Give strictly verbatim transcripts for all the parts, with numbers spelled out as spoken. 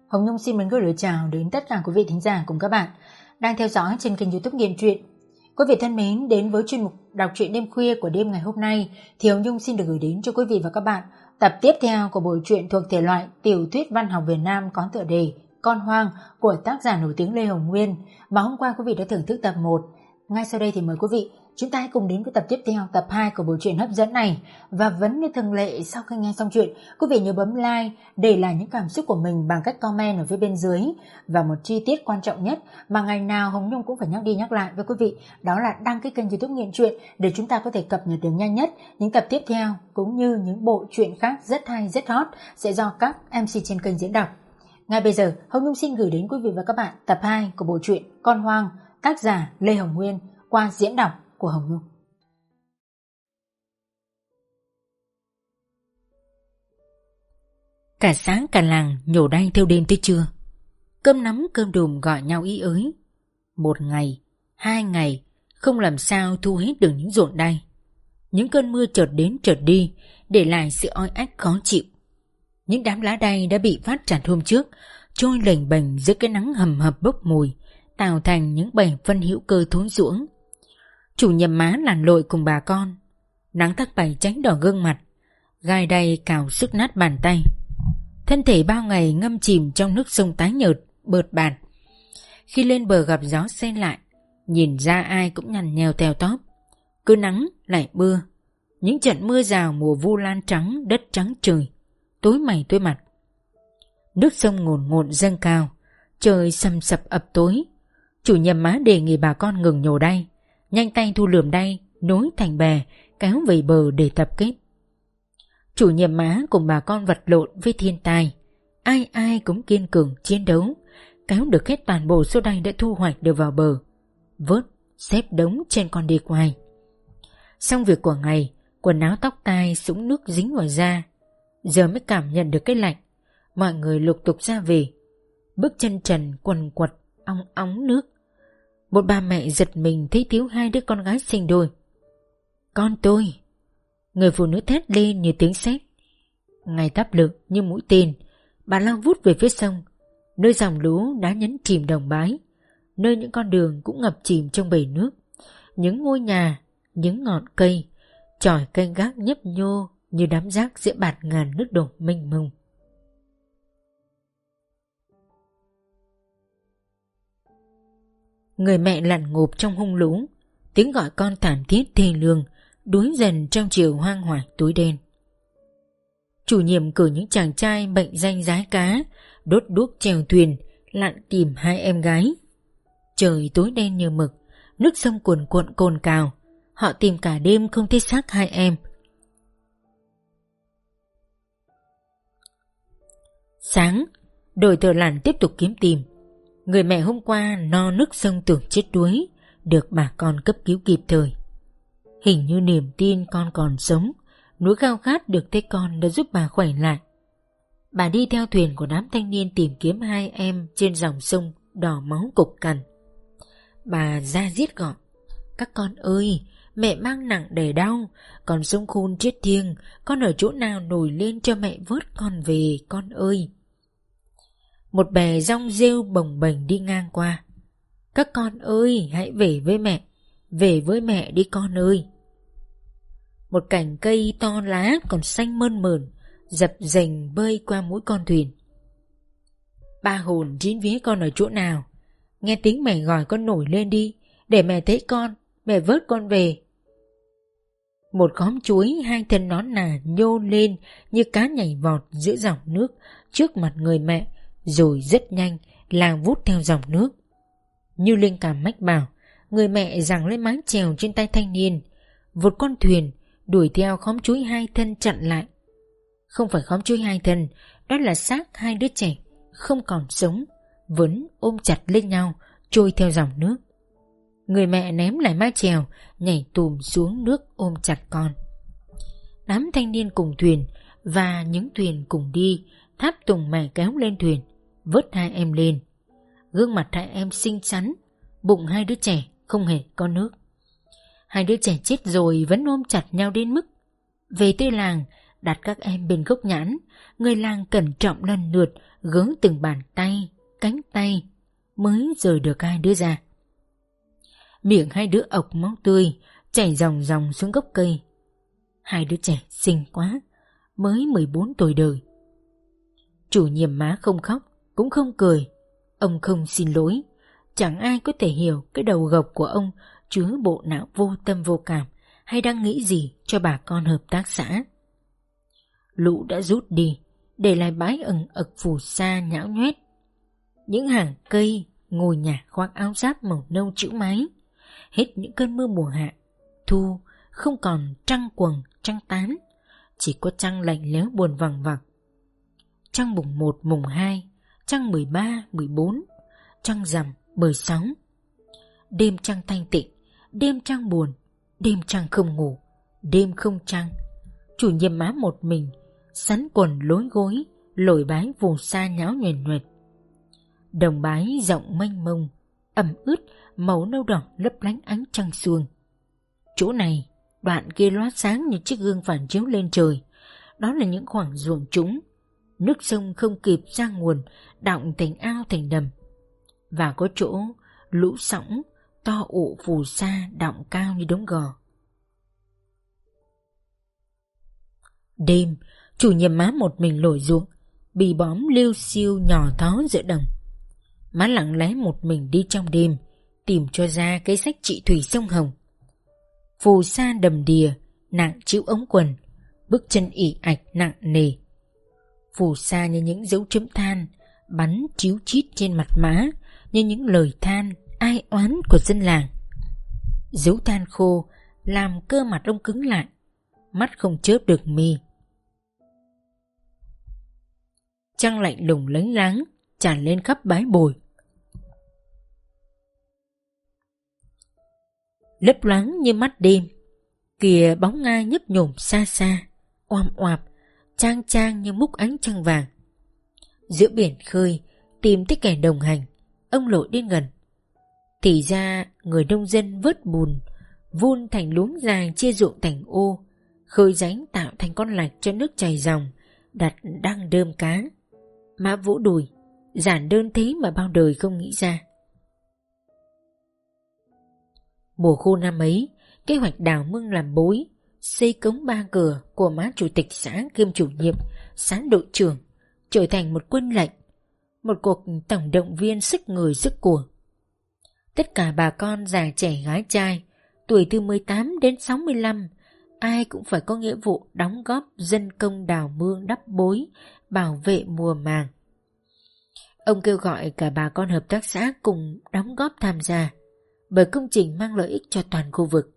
Hồng Nhung xin mến gửi lời chào đến tất cả quý vị thính giả cùng các bạn đang theo dõi trên kênh YouTube Nghiện Truyện. Quý vị thân mến, đến với chuyên mục đọc truyện đêm khuya của đêm ngày hôm nay thì Hồng Nhung xin được gửi đến cho quý vị và các bạn tập tiếp theo của bộ truyện thuộc thể loại tiểu thuyết văn học Việt Nam có tựa đề Con Hoang của tác giả nổi tiếng Lê Hồng Nguyên mà hôm qua quý vị đã thưởng thức tập một. Ngay sau đây thì mời quý vị chúng ta hãy cùng đến với tập tiếp theo, tập hai của bộ truyện hấp dẫn này. Và vẫn như thường lệ, sau khi nghe xong chuyện, quý vị nhớ bấm like, để lại những cảm xúc của mình bằng cách comment ở phía bên dưới. Và một chi tiết quan trọng nhất mà ngày nào Hồng Nhung cũng phải nhắc đi nhắc lại với quý vị, đó là đăng ký kênh YouTube Nghiện Truyện để chúng ta có thể cập nhật được nhanh nhất những tập tiếp theo, cũng như những bộ truyện khác rất hay, rất hot sẽ do các em xê trên kênh diễn đọc. Ngay bây giờ, Hồng Nhung xin gửi đến quý vị và các bạn tập hai của bộ truyện Con Hoang, tác giả Lê Hồng Nguyên, qua diễn đọc của Hồng Nhung. Cả sáng cả làng nhổ đay theo đêm tới trưa. Cơm nắm cơm đùm gọi nhau ý ới. Một ngày, hai ngày, không làm sao thu hết được những ruộng đay. Những cơn mưa chợt đến chợt đi, để lại sự oi ách khó chịu. Những đám lá đay đã bị phát chặt hôm trước, trôi lềnh bềnh dưới cái nắng hầm hập bốc mùi, tạo thành những bầy phân hữu cơ thối rũa. Chủ nhầm má lặn lội cùng bà con. Nắng thắc bày tránh đỏ gương mặt, gai đay cào sức nát bàn tay. Thân thể bao ngày ngâm chìm trong nước sông tái nhợt, bợt bạt. Khi lên bờ gặp gió se lại, nhìn ra ai cũng nhằn nhèo tèo tóp. Cứ nắng lại mưa. Những trận mưa rào mùa vu lan trắng, đất trắng trời, tối mày tối mặt. Nước sông ngồn ngộn dâng cao, trời sầm sập ập tối. Chủ nhầm má đề nghị bà con ngừng nhổ đay, nhanh tay thu lượm đay, nối thành bè, kéo về bờ để tập kết. Chủ nhiệm má cùng bà con vật lộn với thiên tai, ai ai cũng kiên cường chiến đấu, kéo được hết toàn bộ số đay đã thu hoạch được vào bờ, vớt, xếp đống trên con đê quai. Xong việc của ngày, quần áo tóc tai sũng nước dính vào da, giờ mới cảm nhận được cái lạnh. Mọi người lục tục ra về, bước chân trần quần quật, ong óng nước. Một bà mẹ giật mình thấy thiếu hai đứa con gái sinh đôi. Con tôi! Người phụ nữ thét lên như tiếng sét. Ngay tắp lực như mũi tên, bà lao vút về phía sông, nơi dòng lũ đã nhấn chìm đồng bái, nơi những con đường cũng ngập chìm trong bể nước, những ngôi nhà, những ngọn cây, chòi canh gác nhấp nhô như đám rác giữa bạt ngàn nước đổ mênh mông. Người mẹ lặn ngụp trong hung lũ, tiếng gọi con thảm thiết thê lương đuối dần trong chiều hoang hoải tối đen. Chủ nhiệm cử những chàng trai mệnh danh rái cá, đốt đuốc chèo thuyền, lặn tìm hai em gái. Trời tối đen như mực, nước sông cuồn cuộn cồn cào, họ tìm cả đêm không thấy xác hai em. Sáng, đội thợ lặn tiếp tục kiếm tìm. Người mẹ hôm qua no nước sông tưởng chết đuối, được bà con cấp cứu kịp thời. Hình như niềm tin con còn sống, nỗi khao khát được thấy con đã giúp bà khỏe lại. Bà đi theo thuyền của đám thanh niên tìm kiếm hai em trên dòng sông đỏ máu cục cằn. Bà ra giết gọi: các con ơi, mẹ mang nặng đè đau, còn sông khôn chết thiêng, con ở chỗ nào nổi lên cho mẹ vớt con về, con ơi. Một bè rong rêu bồng bềnh đi ngang qua. Các con ơi, hãy về với mẹ, về với mẹ đi con ơi. Một cành cây to lá còn xanh mơn mởn dập dềnh bơi qua mũi con thuyền. Ba hồn chín vía con ở chỗ nào? Nghe tiếng mẹ gọi con nổi lên đi, để mẹ thấy con, mẹ vớt con về. Một khóm chuối hai thân nón nà nhô lên như cá nhảy vọt giữa dòng nước trước mặt người mẹ, rồi rất nhanh lao vút theo dòng nước. Như linh cảm mách bảo, người mẹ giằng lấy mái chèo trên tay thanh niên, vụt con thuyền đuổi theo khóm chuối hai thân chặn lại. Không phải khóm chuối hai thân, đó là xác hai đứa trẻ không còn sống, vẫn ôm chặt lên nhau trôi theo dòng nước. Người mẹ ném lại mái chèo, nhảy tùm xuống nước ôm chặt con. Đám thanh niên cùng thuyền và những thuyền cùng đi tháp tùng mẹ kéo lên thuyền, vớt hai em lên. Gương mặt hai em xinh xắn, bụng hai đứa trẻ không hề có nước. Hai đứa trẻ chết rồi vẫn ôm chặt nhau đến mức về tới làng đặt các em bên gốc nhãn, người làng cẩn trọng lần lượt gỡ từng bàn tay, cánh tay, mới rời được hai đứa ra. Miệng hai đứa ộc máu tươi, chảy ròng ròng xuống gốc cây. Hai đứa trẻ xinh quá, mới mười bốn tuổi đời. Chủ nhiệm má không khóc, cũng không cười. Ông không xin lỗi. Chẳng ai có thể hiểu cái đầu gộc của ông chứa bộ não vô tâm vô cảm hay đang nghĩ gì cho bà con hợp tác xã. Lũ đã rút đi, để lại bãi ẩn ực phù sa nhão nhoét. Những hàng cây, ngôi nhà khoác áo giáp màu nâu chữ máy. Hết những cơn mưa mùa hạ, thu không còn trăng quầng, trăng tán, chỉ có trăng lạnh lẽo buồn vằng vặc. Trăng mùng một, mùng hai, trăng mười ba, mười bốn, trăng rằm, mười sáu. Đêm trăng thanh tịnh, đêm trăng buồn, đêm trăng không ngủ, đêm không trăng. Chủ nhiệm má một mình, sắn quần lối gối, lội bái phù sa nhão nhoèn nhoẹt. Đồng bái rộng mênh mông, ẩm ướt, màu nâu đỏ lấp lánh ánh trăng xuông. Chỗ này, đoạn kia lóa sáng như chiếc gương phản chiếu lên trời. Đó là những khoảng ruộng trũng. Nước sông không kịp ra nguồn, đọng thành ao thành đầm. Và có chỗ lũ sóng to ụ phù sa đọng cao như đống gò. Đêm, chủ nhiệm má một mình lội ruộng, bì bóm liêu xiêu nhỏ thó giữa đồng. Má lặng lẽ một mình đi trong đêm, tìm cho ra cái sách trị thủy sông Hồng. Phù sa đầm đìa, nặng chịu ống quần, bước chân ỉ ạch nặng nề. Phù sa như những dấu chấm than, bắn chíu chít trên mặt má, như những lời than ai oán của dân làng. Dấu than khô làm cơ mặt ông cứng lại, mắt không chớp được mi. Trăng lạnh lùng lánh láng tràn lên khắp bãi bồi. Lấp loáng như mắt đêm, kìa bóng ngai nhấp nhổm xa xa, oam oạp, trang trang như múc ánh trăng vàng. Giữa biển khơi tìm thấy kẻ đồng hành, ông lội đến gần. Thì ra người nông dân vớt bùn, vun thành luống dài chia ruộng thành ô, khơi rãnh tạo thành con lạch cho nước chảy dòng, đặt đăng đơm cá. Má vỗ đùi, giản đơn thế mà bao đời không nghĩ ra. Mùa khô năm ấy, kế hoạch đào mương làm bối, xây cống ba cửa của má chủ tịch xã kiêm chủ nhiệm, xã đội trưởng, trở thành một quân lệnh, một cuộc tổng động viên sức người sức của. Tất cả bà con già trẻ gái trai, tuổi từ mười tám đến sáu mươi lăm, ai cũng phải có nghĩa vụ đóng góp dân công đào mương đắp bối, bảo vệ mùa màng. Ông kêu gọi cả bà con hợp tác xã cùng đóng góp tham gia, bởi công trình mang lợi ích cho toàn khu vực.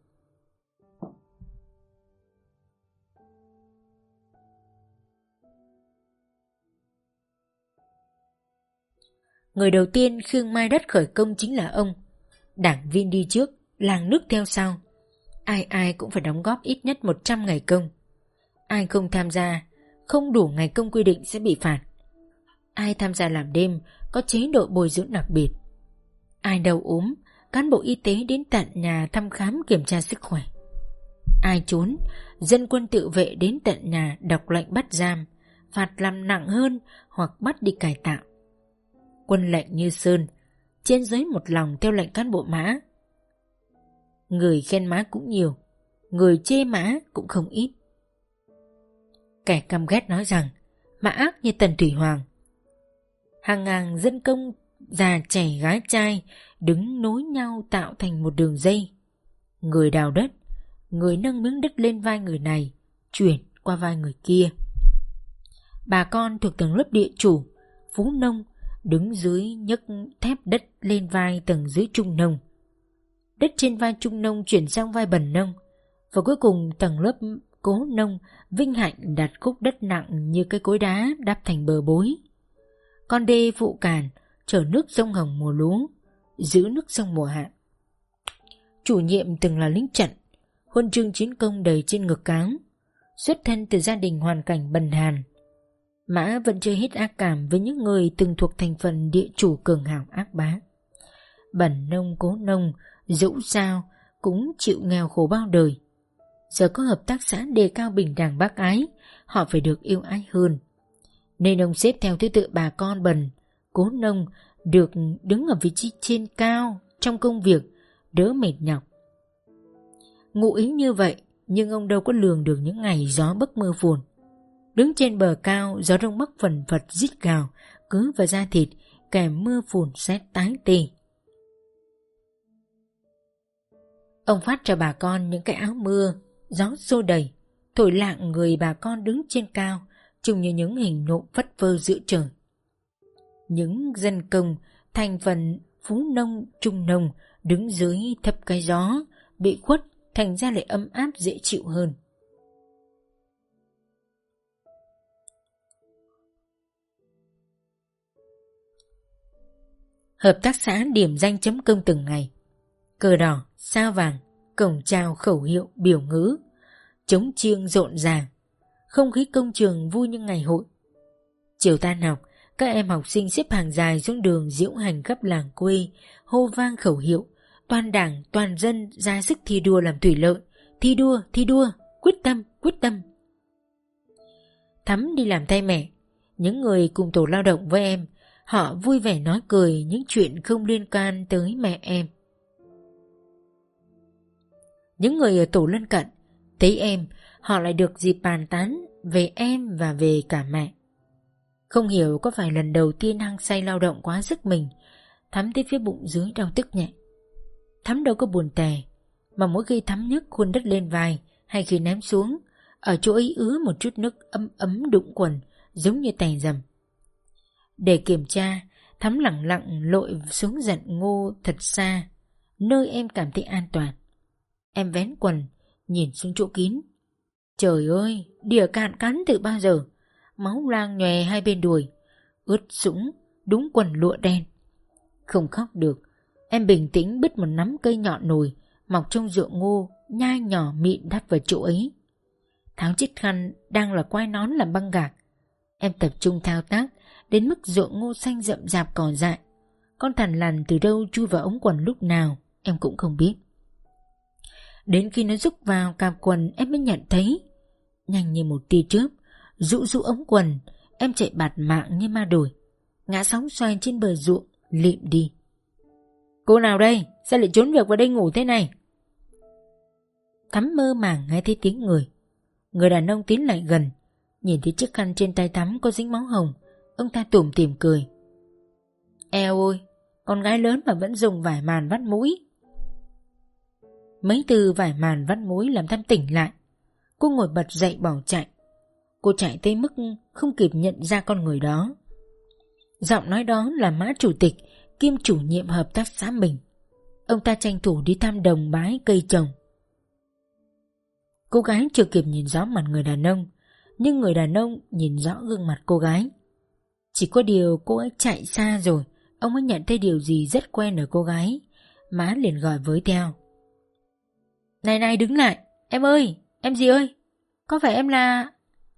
Người đầu tiên khương mai đất khởi công chính là ông. Đảng viên đi trước, làng nước theo sau. Ai ai cũng phải đóng góp ít nhất một trăm ngày công. Ai không tham gia, không đủ ngày công quy định sẽ bị phạt. Ai tham gia làm đêm có chế độ bồi dưỡng đặc biệt. Ai đau ốm, cán bộ y tế đến tận nhà thăm khám kiểm tra sức khỏe. Ai trốn, dân quân tự vệ đến tận nhà đọc lệnh bắt giam, phạt làm nặng hơn hoặc bắt đi cải tạo. Quân lệnh như sơn, trên dưới một lòng theo lệnh cán bộ Mã. Người khen Mã cũng nhiều, người chê Mã cũng không ít. Kẻ căm ghét nói rằng Mã ác như Tần Thủy Hoàng. Hàng ngàn dân công già trẻ gái trai đứng nối nhau tạo thành một đường dây. Người đào đất, người nâng miếng đất lên vai người này, chuyển qua vai người kia. Bà con thuộc tầng lớp địa chủ, phú nông đứng dưới nhấc thép đất lên vai tầng dưới trung nông. Đất trên vai trung nông chuyển sang vai bần nông, và cuối cùng tầng lớp cố nông vinh hạnh đặt khúc đất nặng như cái cối đá đắp thành bờ bối. Con đê phụ cản chở nước sông Hồng mùa lúa, giữ nước sông mùa hạ. Chủ nhiệm từng là lính trận, huân chương chiến công đầy trên ngực áo, xuất thân từ gia đình hoàn cảnh bần hàn. Mã vẫn chưa hết ác cảm với những người từng thuộc thành phần địa chủ cường hào ác bá. Bần nông cố nông, dẫu sao cũng chịu nghèo khổ bao đời. Giờ có hợp tác xã đề cao bình đẳng bác ái, họ phải được yêu ái hơn. Nên ông xếp theo thứ tự bà con Bần, Cố Nông được đứng ở vị trí trên cao trong công việc, đỡ mệt nhọc. Ngụ ý như vậy, nhưng ông đâu có lường được những ngày gió bấc mưa phùn. Đứng trên bờ cao, gió đông bắc phần phật rít gào, cứ vào da thịt, kèm mưa phùn sét tái tê. Ông phát cho bà con những cái áo mưa, gió xô đầy, thổi lạng người bà con đứng trên cao, trông như những hình nộm phất phơ giữa trời. Những dân công, thành phần phú nông, trung nông, đứng dưới thấp cái gió, bị khuất, thành ra lại ấm áp dễ chịu hơn. Hợp tác xã điểm danh chấm công từng ngày. Cờ đỏ, sao vàng, cổng chào khẩu hiệu biểu ngữ, trống chiêng rộn ràng, không khí công trường vui như ngày hội. Chiều tan học, các em học sinh xếp hàng dài xuống đường diễu hành khắp làng quê, hô vang khẩu hiệu, toàn đảng, toàn dân ra sức thi đua làm thủy lợi, thi đua, thi đua, quyết tâm, quyết tâm. Thắm đi làm thay mẹ, những người cùng tổ lao động với em, họ vui vẻ nói cười những chuyện không liên quan tới mẹ em. Những người ở tổ lân cận thấy em, họ lại được dịp bàn tán về em và về cả mẹ. Không hiểu có phải lần đầu tiên hăng say lao động quá sức mình, Thắm thấy phía bụng dưới đau tức nhẹ. Thắm đâu có buồn tè, mà mỗi khi Thắm nhấc khuôn đất lên vai hay khi ném xuống, ở chỗ ấy ứa một chút nước ấm ấm đụng quần, giống như tè dầm. Để kiểm tra, Thắm lẳng lặng lội xuống giận Ngô thật xa, nơi em cảm thấy an toàn. Em vén quần, nhìn xuống chỗ kín. Trời ơi, đỉa cạn cắn từ bao giờ, máu loang nhòe hai bên đùi, ướt sũng, đúng quần lụa đen. Không khóc được, em bình tĩnh bứt một nắm cây nhọn nồi mọc trong ruộng ngô, nhai nhỏ mịn đắp vào chỗ ấy. Tháo chiếc khăn đang là quai nón làm băng gạc. Em tập trung thao tác đến mức ruộng ngô xanh rậm rạp cỏ dại. Con thằn lằn từ đâu chui vào ống quần lúc nào em cũng không biết. Đến khi nó rúc vào cạp quần em mới nhận thấy. Nhanh như một tia chớp, rũ rũ ống quần, em chạy bạt mạng như ma đuổi, ngã sóng xoay trên bờ ruộng, lịm đi. Cô nào đây? Sao lại trốn việc vào đây ngủ thế này? Thắm mơ màng nghe thấy tiếng người. Người đàn ông tiến lại gần, nhìn thấy chiếc khăn trên tay Thắm có dính máu hồng, ông ta tủm tỉm cười. Eo ơi, con gái lớn mà vẫn dùng vải màn vắt mũi. Mấy từ vải màn vắt mũi làm Thắm tỉnh lại. Cô ngồi bật dậy bỏ chạy. Cô chạy tới mức không kịp nhận ra con người đó. Giọng nói đó là Mã chủ tịch kiêm chủ nhiệm hợp tác xã mình. Ông ta tranh thủ đi thăm đồng bái cây trồng. Cô gái chưa kịp nhìn rõ mặt người đàn ông, nhưng người đàn ông nhìn rõ gương mặt cô gái. Chỉ có điều cô ấy chạy xa rồi, ông ấy nhận thấy điều gì rất quen ở cô gái. Má liền gọi với theo. Này này đứng lại, em ơi, em gì ơi, có phải em là...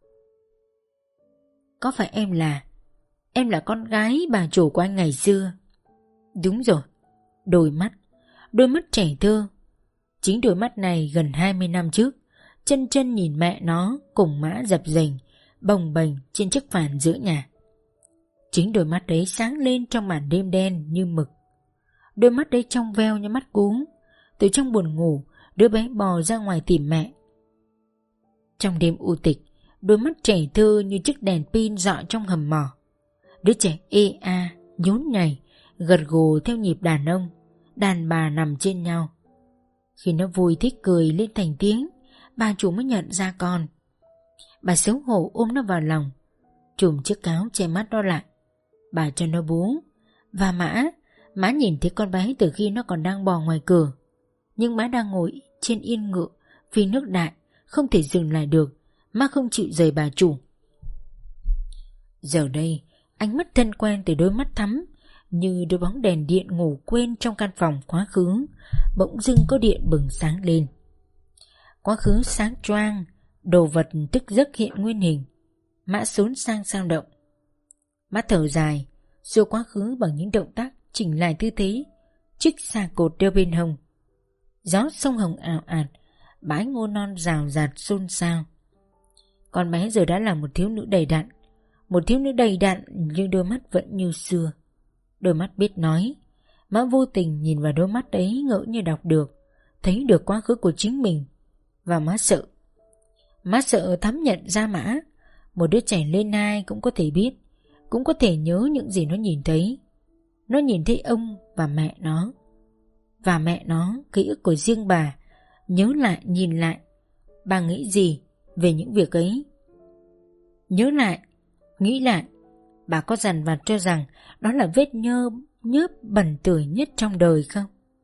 Có phải em là... Em là con gái bà chủ của anh ngày xưa. Đúng rồi, đôi mắt, đôi mắt trẻ thơ. Chính đôi mắt này gần hai mươi năm trước, chân chân nhìn mẹ nó cùng Mã dập dềnh, bồng bềnh trên chiếc phản giữa nhà. Chính đôi mắt đấy sáng lên trong màn đêm đen như mực. Đôi mắt đấy trong veo như mắt cún. Từ trong buồn ngủ, đứa bé bò ra ngoài tìm mẹ. Trong đêm u tịch, đôi mắt trẻ thơ như chiếc đèn pin rọi trong hầm mỏ. Đứa trẻ ê a, nhún nhảy, gật gù theo nhịp đàn ông, đàn bà nằm trên nhau. Khi nó vui thích cười lên thành tiếng, bà chủ mới nhận ra con. Bà xấu hổ ôm nó vào lòng, chùm chiếc áo che mắt nó lại. Bà cho nó bú. Và Mã, Mã nhìn thấy con bé từ khi nó còn đang bò ngoài cửa. Nhưng Mã đang ngồi trên yên ngựa, vì nước đại, không thể dừng lại được, Mã không chịu rời bà chủ. Giờ đây, ánh mắt thân quen từ đôi mắt Thắm, như đôi bóng đèn điện ngủ quên trong căn phòng quá khứ, bỗng dưng có điện bừng sáng lên. Quá khứ sáng choang, đồ vật tức giấc hiện nguyên hình. Mã xốn sang sao động. Mã thở dài, xua quá khứ bằng những động tác chỉnh lại tư thế, trích xà cột đeo bên hông. Gió sông hồng ảo ạt, bãi ngô non rào rạt xôn xao. Con bé giờ đã là một thiếu nữ đầy đặn, một thiếu nữ đầy đặn nhưng đôi mắt vẫn như xưa. Đôi mắt biết nói. Mã vô tình nhìn vào đôi mắt ấy, ngỡ như đọc được, thấy được quá khứ của chính mình. Và Mã sợ. Mã sợ thấm nhận ra Mã, một đứa trẻ lên ai cũng có thể biết, cũng có thể nhớ những gì nó nhìn thấy. Nó nhìn thấy ông và mẹ nó. Và mẹ nó, ký ức của riêng bà. Nhớ lại, nhìn lại, bà nghĩ gì về những việc ấy? Nhớ lại, nghĩ lại, bà có dằn vặt cho rằng đó là vết nhơ nhớp bẩn tưởi nhất trong đời không?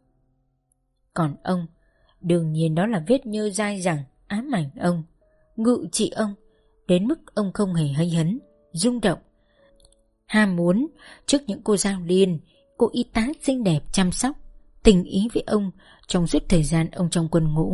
Còn ông, đương nhiên đó là vết nhơ dai dẳng ám ảnh ông, ngự trị ông, đến mức ông không hề hay hấn, rung động, ham muốn trước những cô giáo liên, cô y tá xinh đẹp chăm sóc, tình ý với ông trong suốt thời gian ông trong quân ngũ.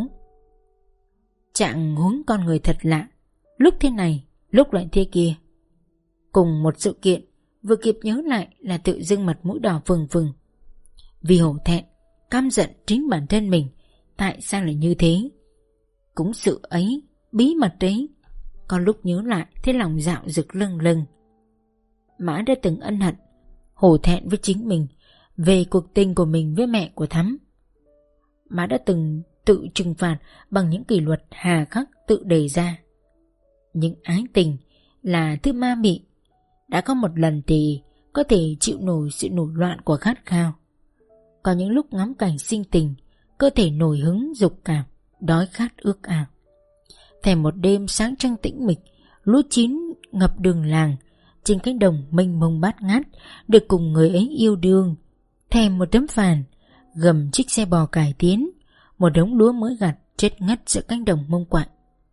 Trạng huống con người thật lạ, lúc thế này, lúc lại thế kia. Cùng một sự kiện, vừa kịp nhớ lại là tự dưng mặt mũi đỏ phừng phừng. Vì hổ thẹn, căm giận chính bản thân mình, tại sao lại như thế? Cũng sự ấy, bí mật ấy, có lúc nhớ lại thấy lòng dạo rực lâng lâng. Mã đã từng ân hận, hổ thẹn với chính mình về cuộc tình của mình với mẹ của Thắm. Mã đã từng tự trừng phạt bằng những kỷ luật hà khắc tự đề ra. Những ái tình là thứ ma mị, đã có một lần thì có thể chịu nổi sự nổi loạn của khát khao. Có những lúc ngắm cảnh sinh tình, cơ thể nổi hứng dục cảm, đói khát ước ao. Thèm một đêm sáng trăng tĩnh mịch, lúa chín ngập đường làng, trên cánh đồng mênh mông bát ngát, được cùng người ấy yêu đương. Thèm một tấm phàn, gầm chiếc xe bò cải tiến, một đống lúa mới gặt chết ngắt giữa cánh đồng mông quạnh.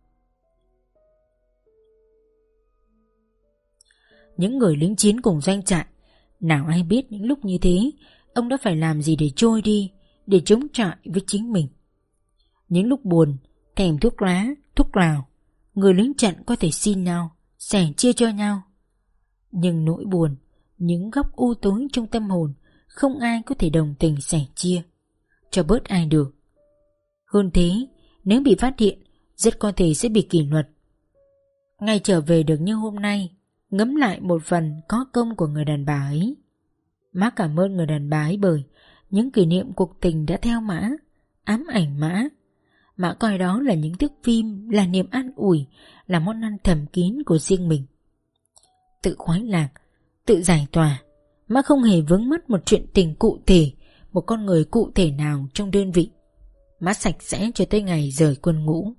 Những người lính chiến cùng doanh trại, nào ai biết những lúc như thế ông đã phải làm gì để trôi đi, để chống chọi với chính mình. Những lúc buồn, thèm thuốc lá, thuốc lào, người lính trận có thể xin nhau, sẻ chia cho nhau. Nhưng nỗi buồn, những góc u tối trong tâm hồn, không ai có thể đồng tình sẻ chia cho bớt ai được. Hơn thế, nếu bị phát hiện, rất có thể sẽ bị kỷ luật. Ngày trở về được như hôm nay, ngẫm lại một phần có công của người đàn bà ấy. Má cảm ơn người đàn bà ấy bởi những kỷ niệm cuộc tình đã theo Mã, ám ảnh Mã. Mã coi đó là những thước phim, là niềm an ủi, là món ăn thầm kín của riêng mình. Tự khoái lạc, tự giải tỏa, Mã không hề vướng mắc một chuyện tình cụ thể, một con người cụ thể nào trong đơn vị. Mã sạch sẽ cho tới ngày rời quân ngũ.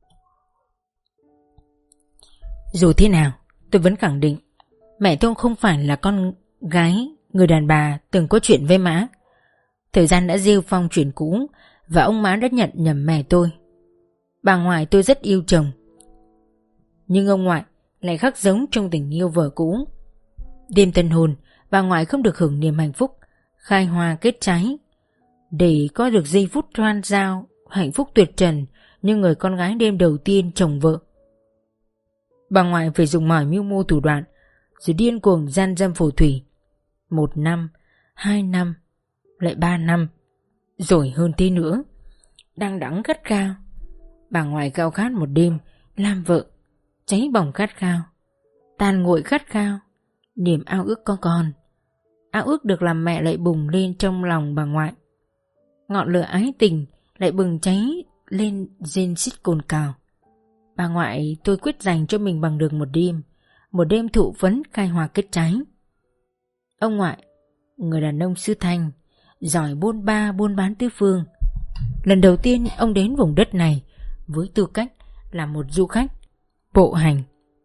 Dù thế nào, tôi vẫn khẳng định mẹ tôi không phải là con gái người đàn bà từng có chuyện với Mã. Thời gian đã rêu phong chuyện cũ, và ông Mã đã nhận nhầm mẹ tôi. Bà ngoại tôi rất yêu chồng, nhưng ông ngoại lại khắc giống trong tình yêu vợ cũ. Đêm tân hôn, bà ngoại không được hưởng niềm hạnh phúc khai hoa kết trái, để có được giây phút hoan giao hạnh phúc tuyệt trần như người con gái đêm đầu tiên chồng vợ. Bà ngoại phải dùng mọi mưu mô thủ đoạn, rồi điên cuồng gian dâm phù thủy. Một năm, hai năm, lại ba năm, rồi hơn thế nữa. Đang đắng khát khao, bà ngoại khao khát một đêm làm vợ, cháy bỏng khát khao, tàn nguội khát khao, niềm ao ước có con, ao ước được làm mẹ lại bùng lên trong lòng bà ngoại. Ngọn lửa ái tình lại bừng cháy lên rên xít cồn cào. Bà ngoại tôi quyết dành cho mình bằng được một đêm, một đêm thụ phấn khai hoa kết trái. Ông ngoại, người đàn ông xứ Thanh, giỏi buôn ba buôn bán tứ phương. Lần đầu tiên ông đến vùng đất này với tư cách là một du khách bộ hành.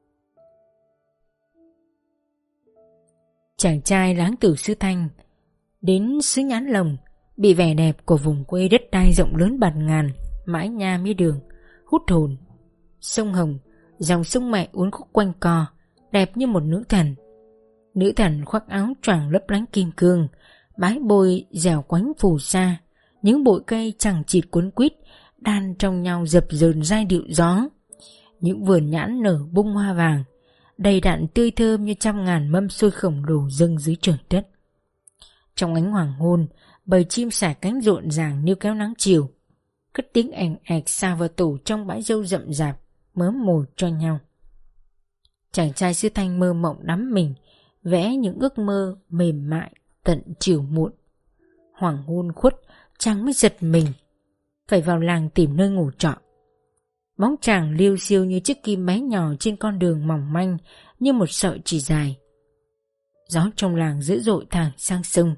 Chàng trai láng từ xứ Thanh đến xứ Nhãn Lồng, bị vẻ đẹp của vùng quê đất đai rộng lớn bạt ngàn, mái nhà mía đường hút hồn. Sông Hồng, dòng sông mẹ uốn khúc quanh co, đẹp như một nữ thần. Nữ thần khoác áo choàng lấp lánh kim cương, bái bôi dẻo quánh phù sa, những bụi cây chẳng chịt cuốn quýt đan trong nhau dập dờn giai điệu gió. Những vườn nhãn nở bung hoa vàng, đầy đặn tươi thơm như trăm ngàn mâm xôi khổng lồ dâng dưới trời đất. Trong ánh hoàng hôn, bầy chim xả cánh rộn ràng níu kéo nắng chiều. cất tiếng ẻn ẹc xà vào tủ trong bãi râu rậm rạp, mớm mồi cho nhau. Chàng trai xứ Thanh mơ mộng đắm mình, vẽ những ước mơ mềm mại tận chiều muộn. Hoàng hôn khuất, chàng mới giật mình, phải vào làng tìm nơi ngủ trọ. Bóng chàng liêu xiêu như chiếc kim bé nhỏ trên con đường mỏng manh như một sợi chỉ dài. Gió trong làng dữ dội thẳng sang sông.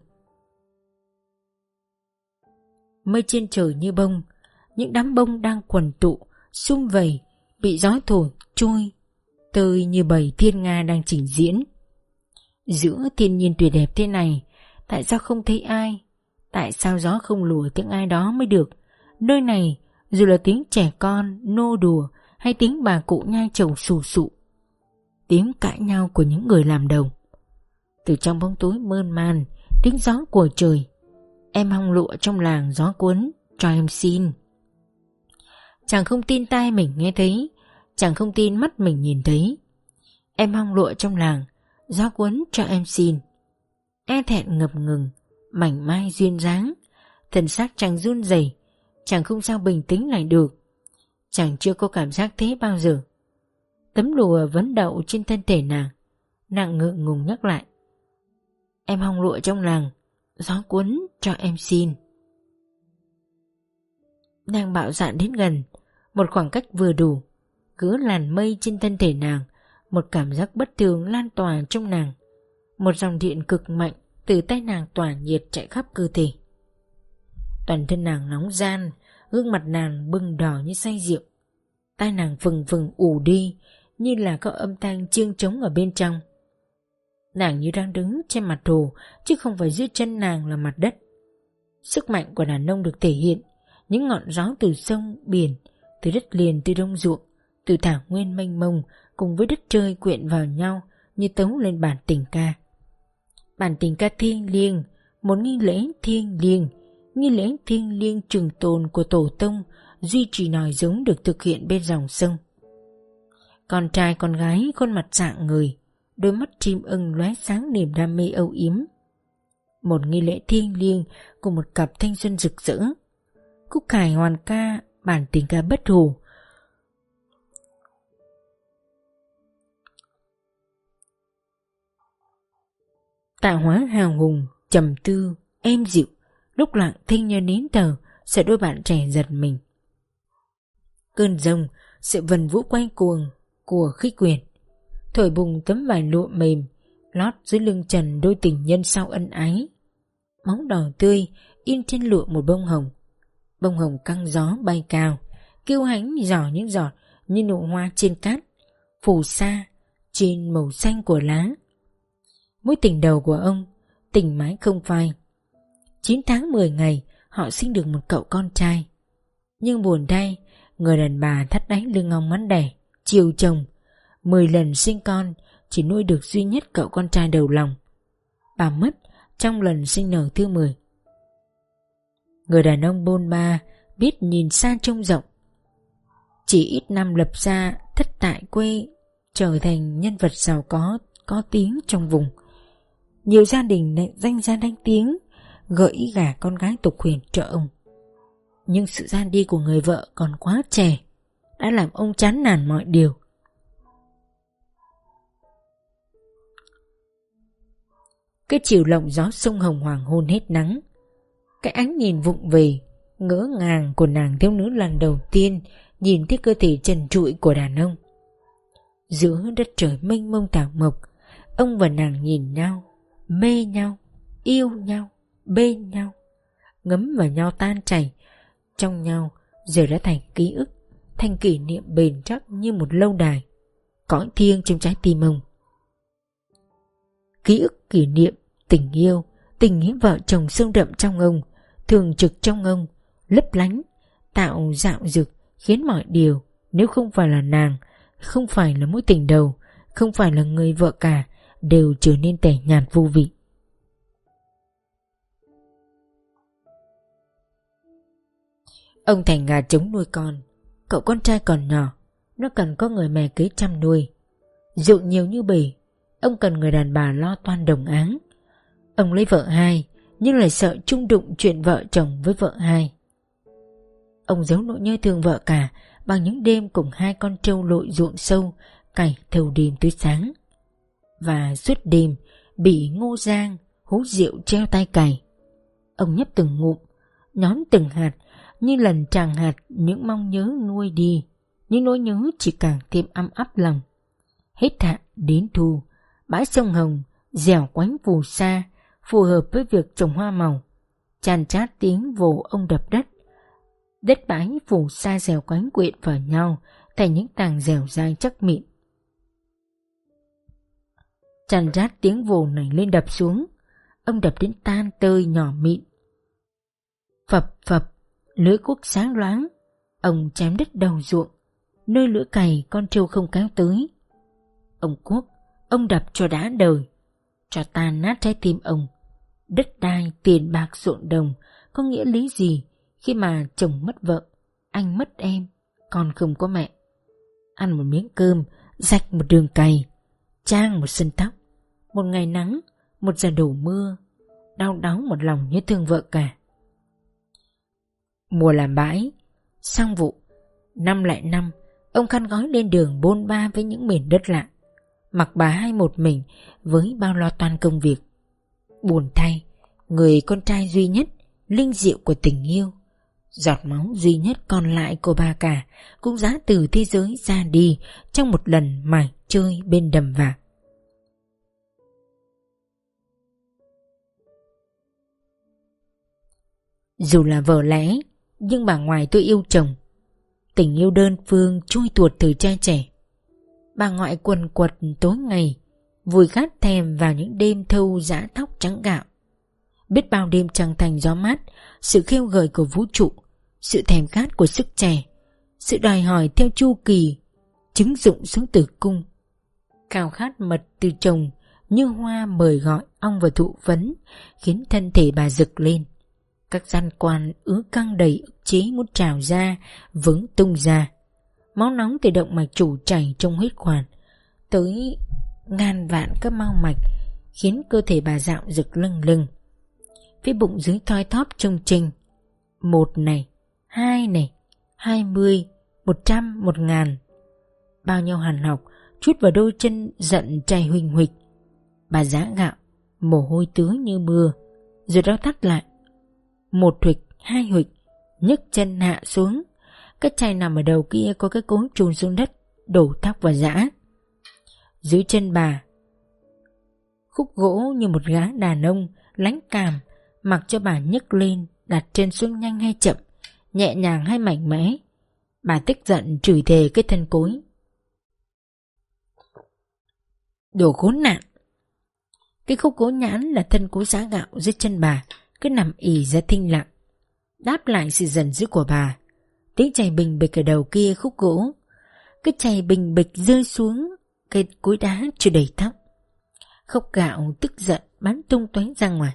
Mây trên trời như bông, những đám bông đang quần tụ, sum vầy, bị gió thổi trôi, tơi như bầy thiên nga đang trình diễn. Giữa thiên nhiên tuyệt đẹp thế này, tại sao không thấy ai? Tại sao gió không lùa tiếng ai đó mới được? Nơi này, dù là tiếng trẻ con, nô đùa, hay tiếng bà cụ nhai trầu sù sụ, tiếng cãi nhau của những người làm đồng. Từ trong bóng tối mơn man, tiếng gió của trời. Em hong lụa trong làng gió cuốn, cho em xin. Chàng không tin tai mình nghe thấy, chàng không tin mắt mình nhìn thấy. Em hong lụa trong làng, gió cuốn cho em xin. E thẹn ngập ngừng, mảnh mai duyên dáng, thần xác chàng run rẩy, chàng không sao bình tĩnh lại được. Chàng chưa có cảm giác thế bao giờ. Tấm lụa vấn đậu trên thân thể nàng, nàng ngượng ngùng nhắc lại. Em hong lụa trong làng, gió cuốn cho em xin. Nàng bạo dạn đến gần, một khoảng cách vừa đủ, gỡ làn mây trên thân thể nàng. Một cảm giác bất thường lan tỏa trong nàng, một dòng điện cực mạnh từ tay nàng tỏa nhiệt chạy khắp cơ thể. Toàn thân nàng nóng ran, gương mặt nàng bừng đỏ như say rượu. Tai nàng phừng phừng ù đi, như là có âm thanh chiêng trống ở bên trong. Nàng như đang đứng trên mặt hồ, chứ không phải dưới chân nàng là mặt đất. Sức mạnh của đàn ông được thể hiện, những ngọn gió từ sông, biển, từ đất liền, từ đồng ruộng, từ thảo nguyên mênh mông, cùng với đất trời quyện vào nhau như tấu lên bản tình ca. Bản tình ca thiêng liêng, một nghi lễ thiêng liêng, nghi lễ thiêng liêng trường tồn của tổ tông, duy trì nòi giống được thực hiện bên dòng sông. Con trai con gái khuôn mặt dạng người, đôi mắt chim ưng lóe sáng niềm đam mê âu yếm. Một nghi lễ thiêng liêng của một cặp thanh xuân rực rỡ. Khúc cải hoàn ca, bản tình ca bất hủ. Tạo hóa hào hùng, trầm tư, êm dịu, lúc lặng thinh như nến tờ, sợ đôi bạn trẻ giật mình. Cơn giông, sự vần vũ quay cuồng của khí quyển, thổi bùng tấm vải lụa mềm, lót dưới lưng trần đôi tình nhân sau ân ái. Máu đỏ tươi in trên lụa một bông hồng, bông hồng căng gió bay cao, kiêu hãnh giỏ những giọt như nụ hoa trên cát, phù sa trên màu xanh của lá. Mối tình đầu của ông, tình mãi không phai. Chín tháng mười ngày họ sinh được một cậu con trai. Nhưng buồn thay, người đàn bà thắt đáy lưng ông mắn đẻ, chiều chồng, mười lần sinh con, chỉ nuôi được duy nhất cậu con trai đầu lòng. Bà mất trong lần sinh nở thứ mười. Người đàn ông bôn ba, biết nhìn xa trông rộng. Chỉ ít năm lập ra thất tại quê, trở thành nhân vật giàu có, có tiếng trong vùng. Nhiều gia đình danh gia đánh tiếng, gợi ý gả con gái tục huyền cho ông. Nhưng sự ra đi của người vợ còn quá trẻ, đã làm ông chán nản mọi điều. Cái chiều lộng gió sông Hồng hoàng hôn hết nắng. Cái ánh nhìn vụng về, ngỡ ngàng của nàng thiếu nữ lần đầu tiên nhìn thấy cơ thể trần trụi của đàn ông. Giữa đất trời mênh mông thảo mộc, ông và nàng nhìn nhau, mê nhau, yêu nhau, bên nhau, ngấm vào nhau tan chảy trong nhau, giờ đã thành ký ức, thành kỷ niệm bền chắc như một lâu đài, cõi thiêng trong trái tim ông. Ký ức, kỷ niệm, tình yêu, tình nghĩa vợ chồng sâu đậm trong ông, thường trực trong ông, lấp lánh, tạo dạo dực, khiến mọi điều, nếu không phải là nàng, không phải là mối tình đầu, không phải là người vợ cả, đều trở nên tẻ nhạt vô vị. Ông thành gà trống nuôi con, cậu con trai còn nhỏ, nó cần có người mẹ kế chăm nuôi. Ruộng nhiều như bể, ông cần người đàn bà lo toan đồng áng. Ông lấy vợ hai, nhưng lại sợ chung đụng chuyện vợ chồng với vợ hai. Ông giấu nỗi nhớ thương vợ cả bằng những đêm cùng hai con trâu lội ruộng sâu, cày thâu đêm tới sáng. Và suốt đêm bị Ngô Giang hú rượu treo tay cày. Ông nhấp từng ngụm, nhón từng hạt, như lần tràng hạt những mong nhớ nuôi đi, những nỗi nhớ chỉ càng thêm ấm áp lòng. Hết hạn đến thu, bãi sông Hồng dẻo quánh phù sa, phù hợp với việc trồng hoa màu. Chan chát tiếng vồ ông đập đất. Đất bãi phù sa dẻo quánh quyện vào nhau thành những tàng dẻo dai chắc mịn. Chan chát tiếng vồ này lên đập xuống, ông đập đến tan tơi nhỏ mịn. Phập phập, lưỡi cuốc sáng loáng, ông chém đứt đầu ruộng, nơi lưỡi cày con trâu không kéo tới. Ông cuốc, ông đập cho đã đời, cho tan nát trái tim ông. Đất đai, tiền bạc ruộng đồng có nghĩa lý gì khi mà chồng mất vợ, anh mất em, con không có mẹ. Ăn một miếng cơm, rạch một đường cày, trang một sân tóc, một ngày nắng, một giờ đổ mưa, đau đáu một lòng nhớ thương vợ cả. Mùa làm bãi, sang vụ, năm lại năm, ông khăn gói lên đường bôn ba với những miền đất lạ, mặc bà hai một mình với bao lo toan công việc. Buồn thay, người con trai duy nhất, linh diệu của tình yêu, giọt máu duy nhất còn lại của bà cả cũng giá từ thế giới ra đi trong một lần mải chơi bên đầm vạc. Dù là vợ lẽ, nhưng bà ngoại tôi yêu chồng. Tình yêu đơn phương chui tuột từ trai trẻ. Bà ngoại quần quật tối ngày, vùi khát thèm vào những đêm thâu giã tóc trắng gạo. Biết bao đêm trăng thành gió mát, sự khiêu gợi của vũ trụ, sự thèm khát của sức trẻ, sự đòi hỏi theo chu kỳ, chứng dụng xuống tử cung. Khao khát mật từ chồng như hoa mời gọi ong và thụ phấn, khiến thân thể bà rực lên. Các gian quan ứ căng đầy ức chế muốn trào ra, vướng tung ra. Máu nóng từ động mạch chủ chảy trong huyết quản tới ngàn vạn các mao mạch, khiến cơ thể bà dạo rực lưng lưng. Phía bụng dưới thoi thóp trông trình. Một này, hai này, hai mươi, một trăm, một ngàn. Bao nhiêu hàn học chút vào đôi chân giận chảy huỳnh huỳnh. Bà giã gạo, mồ hôi tứa như mưa, rồi đau thắt lại. Một huỵch, hai huỵch, nhấc chân hạ xuống. Cái chày nằm ở đầu kia có cái cối chùn xuống đất, đổ tóc và giã. Dưới chân bà, khúc gỗ như một gã đàn ông lãnh cảm, mặc cho bà nhấc lên, đặt chân xuống nhanh hay chậm, nhẹ nhàng hay mạnh mẽ. Bà tức giận chửi thề cái thân cối. Đồ khốn nạn! Cái khúc gỗ nhãn là thân cối giã gạo dưới chân bà, cứ nằm ì ra thinh lặng. Đáp lại sự giận dữ của bà, tiếng chày bình bịch ở đầu kia khúc gỗ. Cái chày bình bịch rơi xuống cái cối đá chưa đầy tóc. Khúc gạo tức giận bắn tung tóe ra ngoài.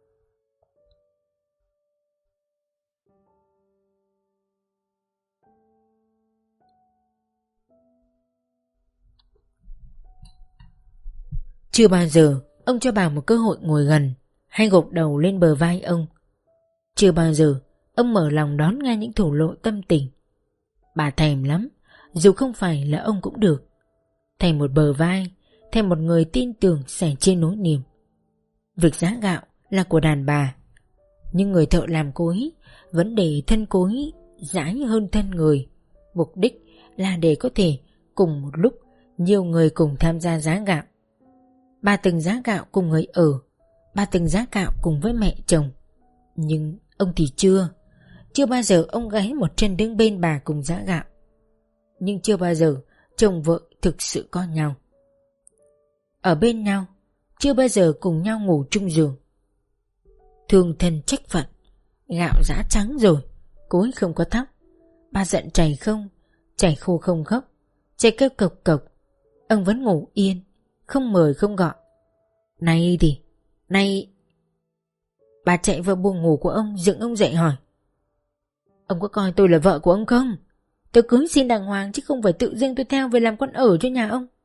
Chưa bao giờ ông cho bà một cơ hội ngồi gần hay gục đầu lên bờ vai ông. Chưa bao giờ ông mở lòng đón nghe những thổ lộ tâm tình. Bà thèm lắm, dù không phải là ông cũng được. Thèm một bờ vai, thèm một người tin tưởng sẻ chia nỗi niềm. Việc giã gạo là của đàn bà, nhưng người thợ làm cối vẫn để thân cối dãi hơn thân người. Mục đích là để có thể cùng một lúc nhiều người cùng tham gia giã gạo. Bà từng giã gạo cùng người ở, bà từng giã gạo cùng với mẹ chồng. Nhưng ông thì chưa. Chưa bao giờ ông gáy một chân đứng bên bà cùng giã gạo. Nhưng chưa bao giờ chồng vợ thực sự có nhau. Ở bên nhau, chưa bao giờ cùng nhau ngủ chung giường. Thương thân trách phận, gạo giã trắng rồi, cối không có tóc. Bà giận chảy không, chảy khô không khóc, chảy kêu cộc cộc. Ông vẫn ngủ yên, không mời không gọi. Này thì, này... Bà chạy vào buồng ngủ của ông, dựng ông dậy hỏi: Ông có coi tôi là vợ của ông không? Tôi cưới xin đàng hoàng chứ không phải tự dưng tôi theo về làm con ở cho nhà ông.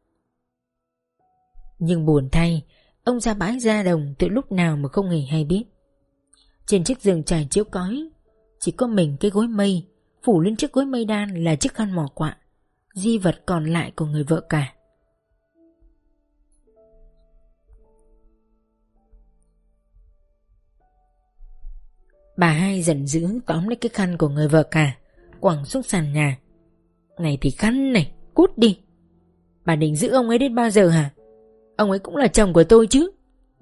Nhưng buồn thay, ông ra bãi ra đồng từ lúc nào mà không hề hay biết. Trên chiếc giường trải chiếu cói, chỉ có mình cái gối mây phủ lên chiếc gối mây đan là chiếc khăn mỏ quạ, di vật còn lại của người vợ cả. Bà hai giận dữ tóm lấy cái khăn của người vợ cả, quẳng xuống sàn nhà. Này thì khăn này, cút đi. Bà định giữ ông ấy đến bao giờ hả? Ông ấy cũng là chồng của tôi chứ.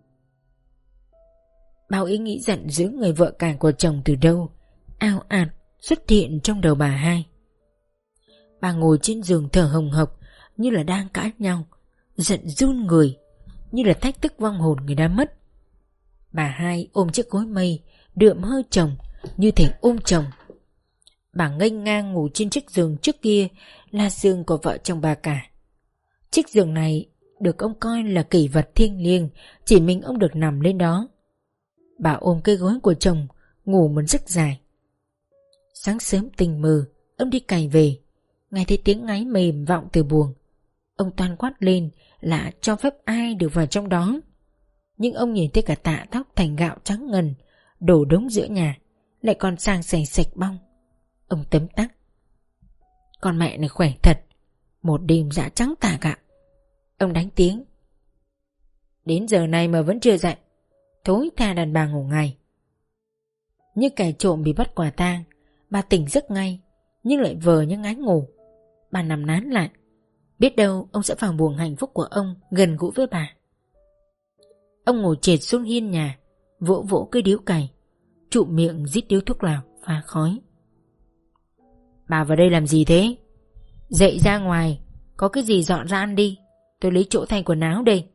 Bao ý nghĩ giận dữ người vợ cả của chồng từ đâu ao ạt xuất hiện trong đầu bà hai. Bà ngồi trên giường thở hồng hộc như là đang cãi nhau, giận run người như là thách thức vong hồn người đã mất. Bà hai ôm chiếc gối mây đượm hơi chồng như thể ôm chồng. Bà nghênh ngang ngủ trên chiếc giường trước kia là giường của vợ chồng bà cả. Chiếc giường này được ông coi là kỷ vật thiêng liêng, chỉ mình ông được nằm lên đó. Bà ôm cây gối của chồng ngủ một giấc dài. Sáng sớm tình mờ, ông đi cày về, nghe thấy tiếng ngáy mềm vọng từ buồng. Ông toan quát lên là cho phép ai được vào trong đó. Nhưng ông nhìn thấy cả tạ tóc thành gạo trắng ngần đổ đống giữa nhà, lại còn sang sành sạch bong. Ông tấm tắc. Con mẹ này khỏe thật, một đêm dạ trắng tả gạo. Ông đánh tiếng. Đến giờ này mà vẫn chưa dậy, thối tha đàn bà ngủ ngày. Như kẻ trộm bị bắt quả tang, bà tỉnh giấc ngay, nhưng lại vờ như ngái ngủ. Bà nằm nán lại, biết đâu ông sẽ vào buồng hạnh phúc của ông gần gũi với bà. Ông ngồi trệt xuống hiên nhà, vỗ vỗ cây điếu cày, trụm miệng rít điếu thuốc lào pha khói. Bà vào đây làm gì thế? Dậy ra ngoài, có cái gì dọn ra ăn đi, tôi lấy chỗ thay quần áo đây.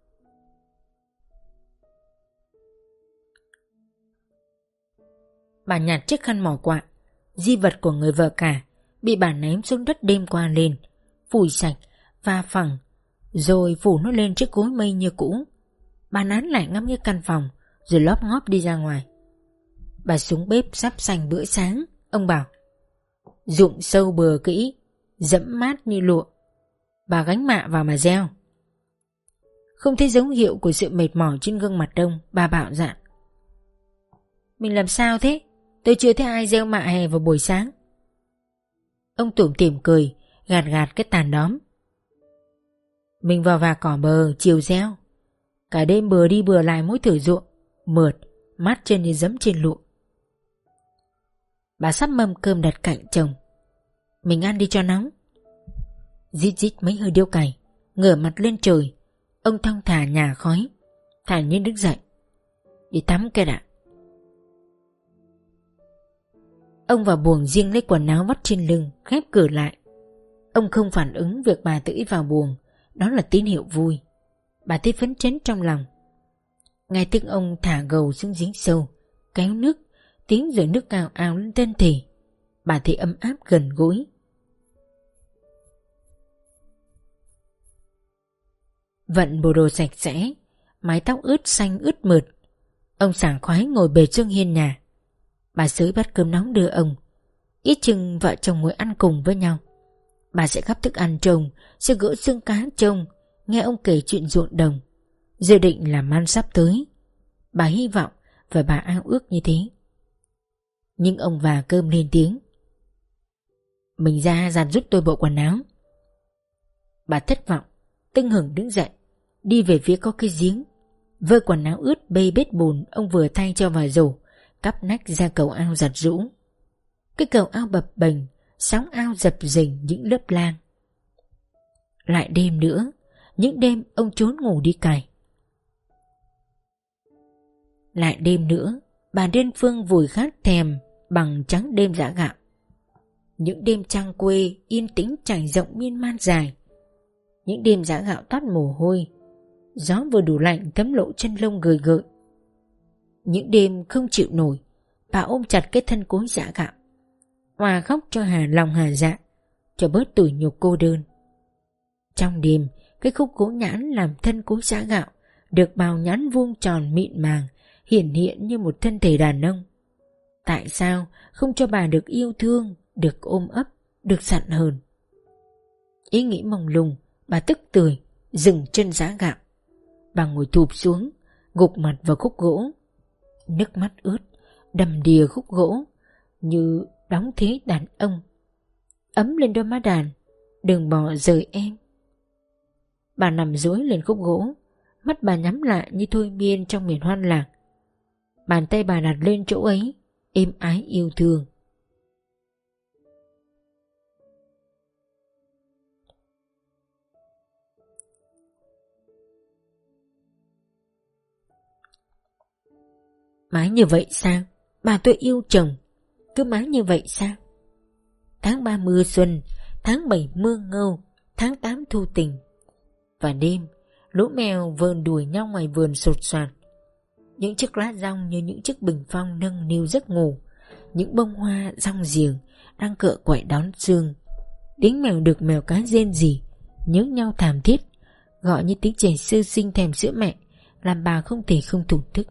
Bà nhặt chiếc khăn mỏ quạ, di vật của người vợ cả, bị bà ném xuống đất đêm qua lên, phủi sạch và phẳng, rồi phủ nó lên chiếc gối mây như cũ. Bà nán lại ngắm cái căn phòng, rồi lóp ngóp đi ra ngoài. Bà xuống bếp sắp sành bữa sáng. Ông bảo rụng sâu bừa kỹ, dẫm mát như lụa. Bà gánh mạ vào mà gieo. Không thấy dấu hiệu của sự mệt mỏi trên gương mặt ông, bà bạo dạn. Mình làm sao thế? Tôi chưa thấy ai gieo mạ hè vào buổi sáng. Ông tủm tỉm cười, gạt gạt cái tàn đóm. Mình vào vạc cỏ bờ, chiều gieo. Cả đêm bừa đi bừa lại mỗi thửa ruộng, mượt, mát chân như dẫm trên lụa. Bà sắp mâm cơm đặt cạnh chồng. Mình ăn đi cho nóng. Rít rít mấy hơi điếu cày, ngửa mặt lên trời, ông thong thả nhả khói, thản nhiên đứng dậy. Đi tắm cái đã. Ông vào buồng riêng lấy quần áo vắt trên lưng, khép cửa lại. Ông không phản ứng việc bà tự ý vào buồng, đó là tín hiệu vui. Bà thấy phấn chấn trong lòng. Nghe tiếng ông thả gầu xuống giếng sâu, kéo nước, tiếng rơi nước ào ào lên thân thể. Bà thấy ấm áp gần gũi. Vận bộ đồ sạch sẽ, mái tóc ướt xanh ướt mượt. Ông sảng khoái ngồi bệt xuống hiên nhà. Bà xới bát cơm nóng đưa ông. Ít chừng vợ chồng ngồi ăn cùng với nhau. Bà sẽ gắp thức ăn chồng, sẽ gỡ xương cá chồng, nghe ông kể chuyện ruộng đồng. Dự định làm ăn sắp tới. Bà hy vọng và bà ao ước như thế. Nhưng ông và cơm lên tiếng. Mình ra giặt giúp tôi bộ quần áo. Bà thất vọng, tưng hửng đứng dậy, đi về phía có cái giếng. Vơi quần áo ướt bê bết bùn ông vừa thay cho vào rổ, cắp nách ra cầu ao giặt rũ. Cái cầu ao bập bềnh, sóng ao dập dềnh những lớp lang. Lại đêm nữa, những đêm ông trốn ngủ đi cày. Lại đêm nữa, bà Điên Phương vùi khát thèm bằng trắng đêm giã gạo. Những đêm trăng quê yên tĩnh trải rộng miên man dài. Những đêm giã gạo toát mồ hôi, gió vừa đủ lạnh thấm lộ chân lông gợi gợi. Những đêm không chịu nổi, bà ôm chặt cái thân cối giã gạo, hòa khóc cho hà lòng hà dạ, cho bớt tủi nhục cô đơn. Trong đêm, cái khúc gỗ nhãn làm thân cối giã gạo được bào nhãn vuông tròn mịn màng, hiển hiện như một thân thể đàn ông. Tại sao không cho bà được yêu thương, được ôm ấp, được dặn hờn? Ý nghĩ mông lung, bà tức tưởi, dừng chân giã gạo. Bà ngồi thụp xuống, gục mặt vào khúc gỗ. Nước mắt ướt, đầm đìa khúc gỗ, như đóng thế đàn ông. Ấm lên đôi má đàn, đừng bỏ rời em. Bà nằm dúi lên khúc gỗ, mắt bà nhắm lại như thôi miên trong miền hoan lạc. Bàn tay bà đặt lên chỗ ấy, êm ái yêu thương. Mãi như vậy sao? Bà tôi yêu chồng, cứ mãi như vậy sao? Tháng ba mưa xuân, tháng bảy mưa ngâu, tháng tám thu tình. Và đêm, lũ mèo vờn đuổi nhau ngoài vườn sột soạt. Những chiếc lá rong như những chiếc bình phong nâng niu giấc ngủ. Những bông hoa rong giềng đang cựa quậy đón sương. Tiếng mèo đực mèo cái rên rỉ, nhớ nhau thảm thiết, gọi như tiếng trẻ sơ sinh thèm sữa mẹ, làm bà không thể không thổn thức.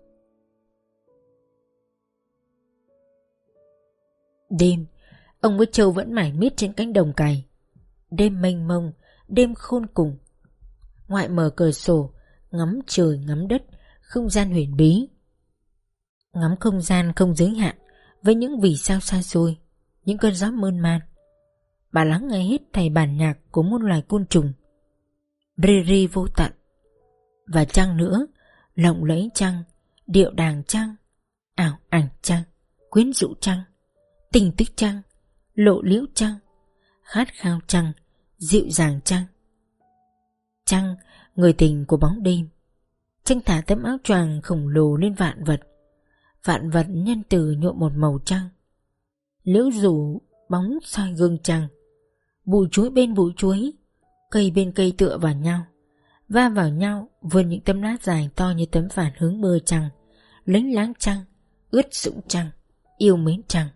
Đêm, ông với Châu vẫn mải miết trên cánh đồng cày. Đêm mênh mông, đêm khôn cùng. Ngoại mở cửa sổ, ngắm trời ngắm đất, không gian huyền bí. Ngắm không gian không giới hạn, với những vì sao xa xôi, những cơn gió mơn man. Bà lắng nghe hết thầy bản nhạc của muôn loài côn trùng, rì rì vô tận. Và trăng nữa, lộng lẫy trăng, điệu đàng trăng, ảo ảnh trăng, quyến rũ trăng, tình tích trăng, lộ liễu trăng, khát khao trăng, dịu dàng trăng. Trăng, người tình của bóng đêm. Trăng thả tấm áo choàng khổng lồ lên vạn vật. Vạn vật nhân từ nhuộm một màu trăng. Liễu rủ bóng soi gương trăng. Bụi chuối bên bụi chuối, cây bên cây tựa vào nhau, va vào nhau vươn những tấm lá dài to như tấm phản hướng mưa trăng, lánh láng trăng, ướt sũng trăng, yêu mến trăng.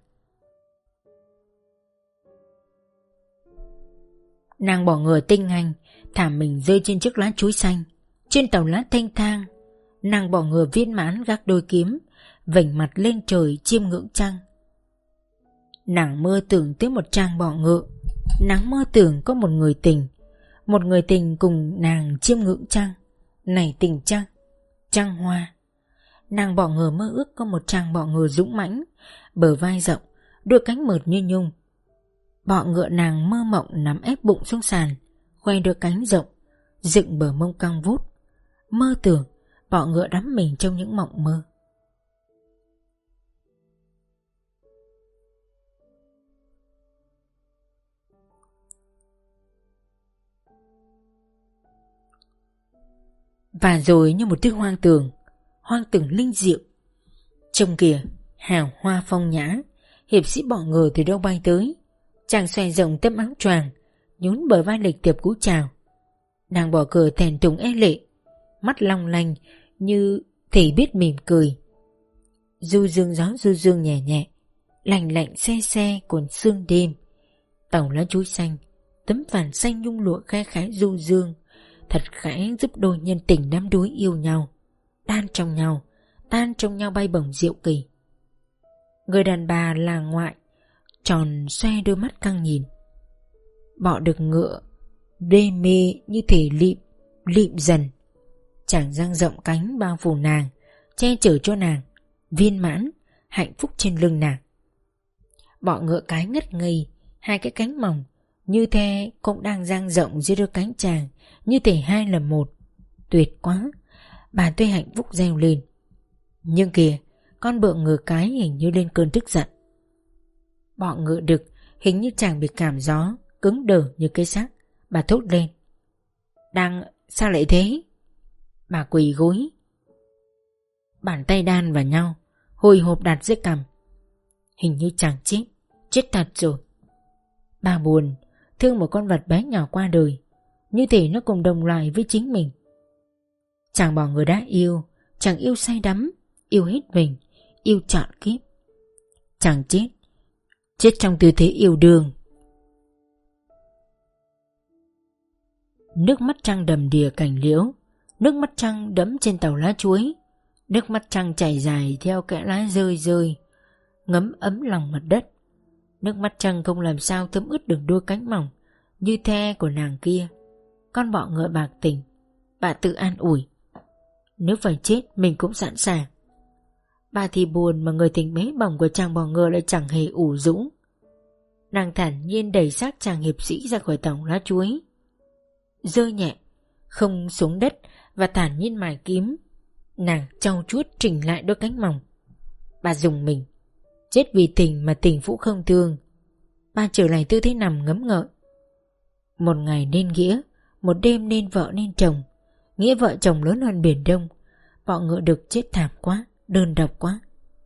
Nàng bỏ ngửa tinh anh, thả mình rơi trên chiếc lá chuối xanh. Trên tàu lá thanh thang, nàng bỏ ngửa viên mãn gác đôi kiếm, vểnh mặt lên trời chiêm ngưỡng trăng. Nàng mơ tưởng tới một trang bọ ngựa. Nàng mơ tưởng có một người tình, một người tình cùng nàng chiêm ngưỡng trăng. Này tình trăng, trăng hoa. Nàng bỏ ngửa mơ ước có một trang bọ ngựa dũng mãnh, bờ vai rộng, đôi cánh mượt như nhung. Bọ ngựa nàng mơ mộng nắm ép bụng xuống sàn, khoe đôi cánh rộng, dựng bờ mông cong vút. Mơ tưởng bọ ngựa đắm mình trong những mộng mơ. Và rồi như một thứ hoang tưởng, hoang tưởng linh diệu. Trông kìa, hào hoa phong nhã, hiệp sĩ bọ ngựa từ đâu bay tới. Chàng xòe rộng tấm áo choàng, nhún bờ vai lịch tiệp cú chào. Nàng bỏ cửa thèn thùng e lệ, mắt long lanh như thể biết mỉm cười. Du dương gió du dương nhẹ nhẹ, lạnh lạnh se se cuốn sương đêm. Tàu lá chuối xanh, tấm phản xanh nhung lụa khe khẽ du dương, thật khẽ giúp đôi nhân tình đắm đuối yêu nhau, đan trong nhau, tan trong nhau bay bổng diệu kỳ. Người đàn bà là ngoại, tròn xoe đôi mắt căng nhìn. Bọ được ngựa đê mê như thể lịm lịm dần. Chàng dang rộng cánh bao phủ nàng, che chở cho nàng, viên mãn hạnh phúc trên lưng nàng. Bọ ngựa cái ngất ngây, hai cái cánh mỏng như the cũng đang dang rộng dưới đôi cánh chàng, như thể hai là một. Tuyệt quá, bà tôi hạnh phúc reo lên. Nhưng kìa, con bợ ngựa cái hình như lên cơn tức giận. Bọ ngựa đực hình như chàng bị cảm gió, cứng đờ như cây xác. Bà thốt lên. Đang, sao lại thế? Bà quỳ gối, bàn tay đan vào nhau, hồi hộp đặt dưới cằm. Hình như chàng chết, chết thật rồi. Bà buồn, thương một con vật bé nhỏ qua đời, như thể nó cùng đồng loại với chính mình. Chàng bỏ người đã yêu, chàng yêu say đắm, yêu hết mình, yêu trọn kiếp. Chàng chết, chết trong tư thế yêu đương. Nước mắt trăng đầm đìa cành liễu, nước mắt trăng đẫm trên tàu lá chuối, nước mắt trăng chảy dài theo kẽ lá rơi rơi, ngấm ấm lòng mặt đất. Nước mắt trăng không làm sao thấm ướt được đôi cánh mỏng như the của nàng kia. Con bọ ngựa bạc tình, bà tự an ủi. Nếu phải chết mình cũng sẵn sàng. Bà thì buồn mà người tình bé bỏng của chàng bò ngựa lại chẳng hề ủ rũ. Nàng thản nhiên đẩy xác chàng hiệp sĩ ra khỏi tòng lá chuối, rơi nhẹ không xuống đất và thản nhiên mài kiếm. Nàng trau chuốt chỉnh lại đôi cánh mỏng. Bà dùng mình. Chết vì tình mà tình phụ không thương. Bà trở lại tư thế nằm ngấm ngợi. Một ngày nên nghĩa, một đêm nên vợ nên chồng. Nghĩa vợ chồng lớn hơn biển đông. Bọ ngựa đực chết thảm quá, đơn độc quá.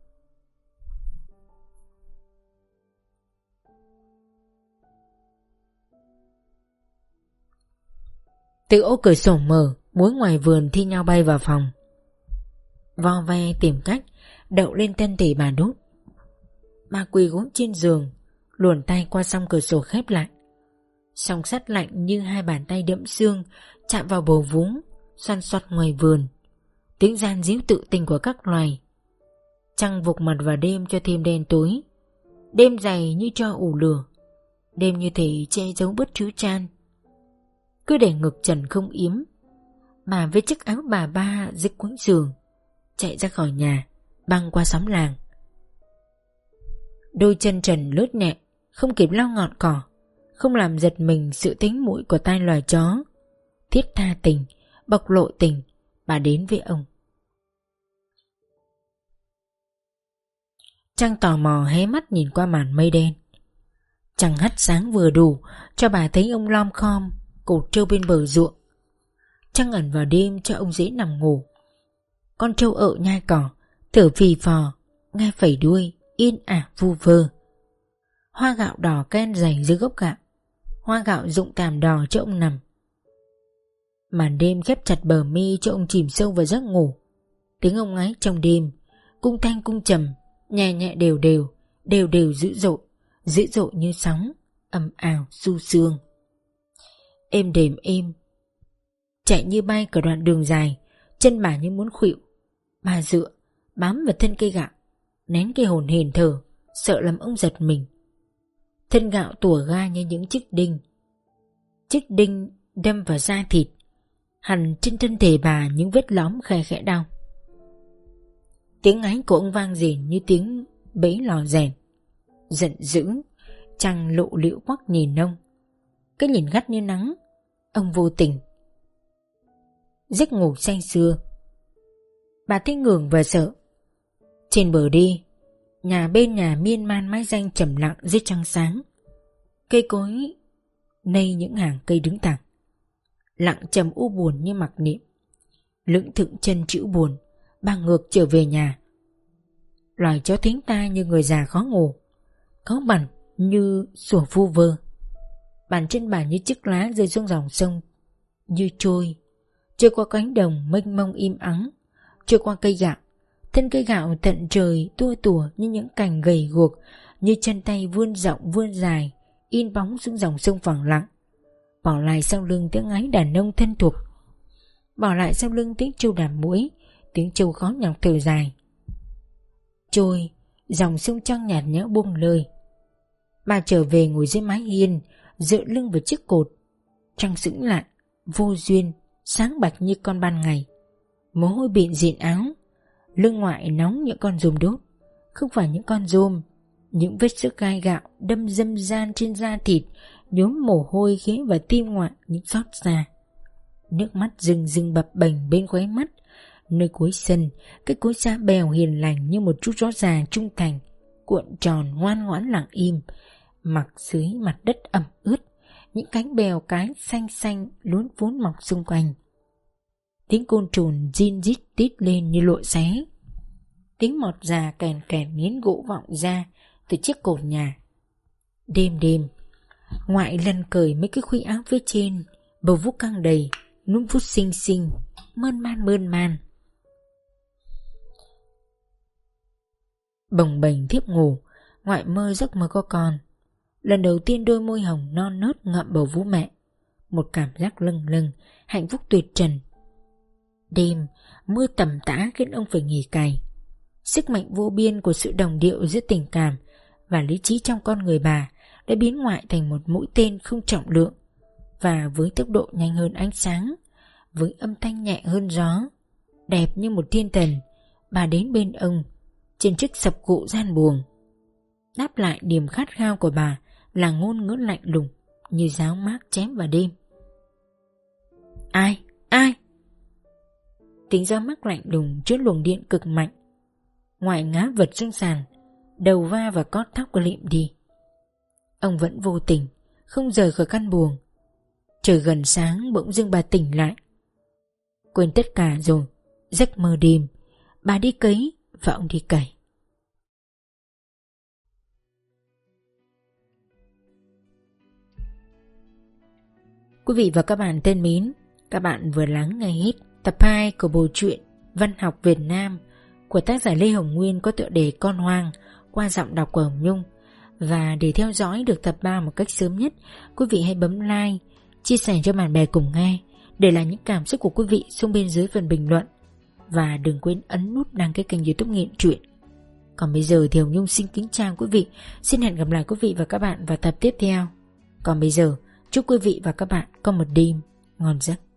Từ ô cửa sổ mở, muối ngoài vườn thi nhau bay vào phòng. Vo ve tìm cách đậu lên thân thể bà Đốt. Bà quỳ gối trên giường, luồn tay qua song cửa sổ khép lại. Song sắt lạnh như hai bàn tay đẫm xương chạm vào bầu vú xoăn xoắt ngoài vườn. Tiếng gian díu tự tình của các loài. Trăng vụt mặt vào đêm cho thêm đen tối. Đêm dày như cho ủ lửa. Đêm như thể che giấu bất trứ chan. Cứ để ngực trần không yếm, bà với chiếc áo bà ba dịch quấn giường, chạy ra khỏi nhà, băng qua xóm làng. Đôi chân trần lướt nhẹ, không kịp lau ngọn cỏ, không làm giật mình sự tính mũi của tai loài chó. Thiết tha tình, bộc lộ tình, bà đến với ông. Trăng tò mò hé mắt nhìn qua màn mây đen. Trăng hắt sáng vừa đủ cho bà thấy ông lom khom cột trâu bên bờ ruộng. Trăng ẩn vào đêm cho ông dễ nằm ngủ. Con trâu ợ nhai cỏ, thở phì phò, nghe phẩy đuôi, yên ả vu vơ. Hoa gạo đỏ ken dày dưới gốc gạo. Hoa gạo rụng tàm đỏ cho ông nằm. Màn đêm khép chặt bờ mi cho ông chìm sâu vào giấc ngủ. Tiếng ông ngáy trong đêm, cung thanh cung trầm, nhẹ nhẹ đều đều, đều đều dữ dội, dữ dội như sóng, ầm ào du sương. Êm đềm êm, chạy như bay cả đoạn đường dài, chân bà như muốn khuỵu. Bà dựa, bám vào thân cây gạo, nén cây hồn hển thở, sợ làm ông giật mình. Thân gạo tủa ga như những chiếc đinh. Chiếc đinh đâm vào da thịt, hằn trên thân thể bà những vết lõm khe khẽ đau. Tiếng ngáy của ông vang rền như tiếng bẫy lò rèn. Giận dữ, Trăng lộ liễu quắc nhìn ông. Cái nhìn gắt như nắng. Ông vô tình. Giấc ngủ say sưa. Bà thấy ngường và sợ. Trên bờ đi, nhà bên nhà miên man mái danh trầm lặng dưới trăng sáng. Cây cối nây những hàng cây đứng thẳng, lặng trầm u buồn như mặc niệm. Lững thững chân chịu buồn, bà ngược trở về nhà. Loài chó thính tai như người già khó ngủ, có bằn như sủa vu vơ. Bàn chân bà như chiếc lá rơi xuống dòng sông, như trôi, trôi qua cánh đồng mênh mông im ắng, trôi qua cây gạo. Thân cây gạo tận trời tua tủa như những cành gầy guộc, như chân tay vươn rộng vươn dài, in bóng xuống dòng sông phẳng lặng. Bỏ lại sau lưng tiếng ngáy đàn ông thân thuộc, bỏ lại sau lưng tiếng trâu đạp mũi, tiếng trâu khó nhọc thở dài. Trôi, dòng sông trăng nhạt nhẽo buông lơi. Bà trở về ngồi dưới mái hiên, dựa lưng vào chiếc cột. Trăng sững lại, vô duyên, sáng bạch như con ban ngày. Mồ hôi bịn dịn áo, lưng ngoại nóng những con giùm đốt. Không phải những con giùm, những vết sức gai gạo đâm dâm gian trên da thịt, nhuốm mồ hôi khiến vào tim ngoại những xót xa. Nước mắt rừng rừng bập bềnh bên khóe mắt. Nơi cuối sân, cái cối xa bèo hiền lành như một chú chó già trung thành, cuộn tròn ngoan ngoãn lặng im, mặc dưới mặt đất ẩm ướt, những cánh bèo cái xanh xanh luốn vốn mọc xung quanh. Tiếng côn trùng rin rít tít lên như lội xé. Tiếng mọt già kèn kèn nghiến gỗ vọng ra từ chiếc cột nhà. Đêm đêm, ngoại lần cởi mấy cái khuy áo phía trên, bầu vú căng đầy, núm vút xinh xinh, mơn man mơn man. Bồng bềnh thiếp ngủ, ngoại mơ giấc mơ có con. Lần đầu tiên đôi môi hồng non nớt ngậm bầu vú mẹ. Một cảm giác lâng lâng, hạnh phúc tuyệt trần. Đêm, mưa tầm tã khiến ông phải nghỉ cày. Sức mạnh vô biên của sự đồng điệu giữa tình cảm và lý trí trong con người bà đã biến ngoại thành một mũi tên không trọng lượng. Và với tốc độ nhanh hơn ánh sáng, với âm thanh nhẹ hơn gió, đẹp như một thiên thần, bà đến bên ông, trên chiếc sập cụ gian buồng. Đáp lại niềm khát khao của bà là ngôn ngữ lạnh lùng như giáo mác chém vào đêm. Ai? Ai? Tiếng giáo mác lạnh lùng trước luồng điện cực mạnh. Ngoại ngã vật xuống sàn, đầu va vào cót tóc của Liệm đi. Ông vẫn vô tình, không rời khỏi căn buồng. Trời gần sáng bỗng dưng bà tỉnh lại. Quên tất cả rồi, giấc mơ đêm, bà đi cấy và ông đi cày. Quý vị và các bạn thân mến, các bạn vừa lắng nghe hết tập hai của bộ truyện Văn học Việt Nam của tác giả Lê Hồng Nguyên có tựa đề Con Hoang qua giọng đọc của Hồng Nhung. Và để theo dõi được tập ba một cách sớm nhất, quý vị hãy bấm like, chia sẻ cho bạn bè cùng nghe, để lại những cảm xúc của quý vị xuống bên dưới phần bình luận. Và đừng quên ấn nút đăng ký kênh YouTube Nghiện Truyện. Còn bây giờ thì Hồng Nhung xin kính chào quý vị. Xin hẹn gặp lại quý vị và các bạn vào tập tiếp theo. Còn bây giờ, chúc quý vị và các bạn có một đêm ngon giấc.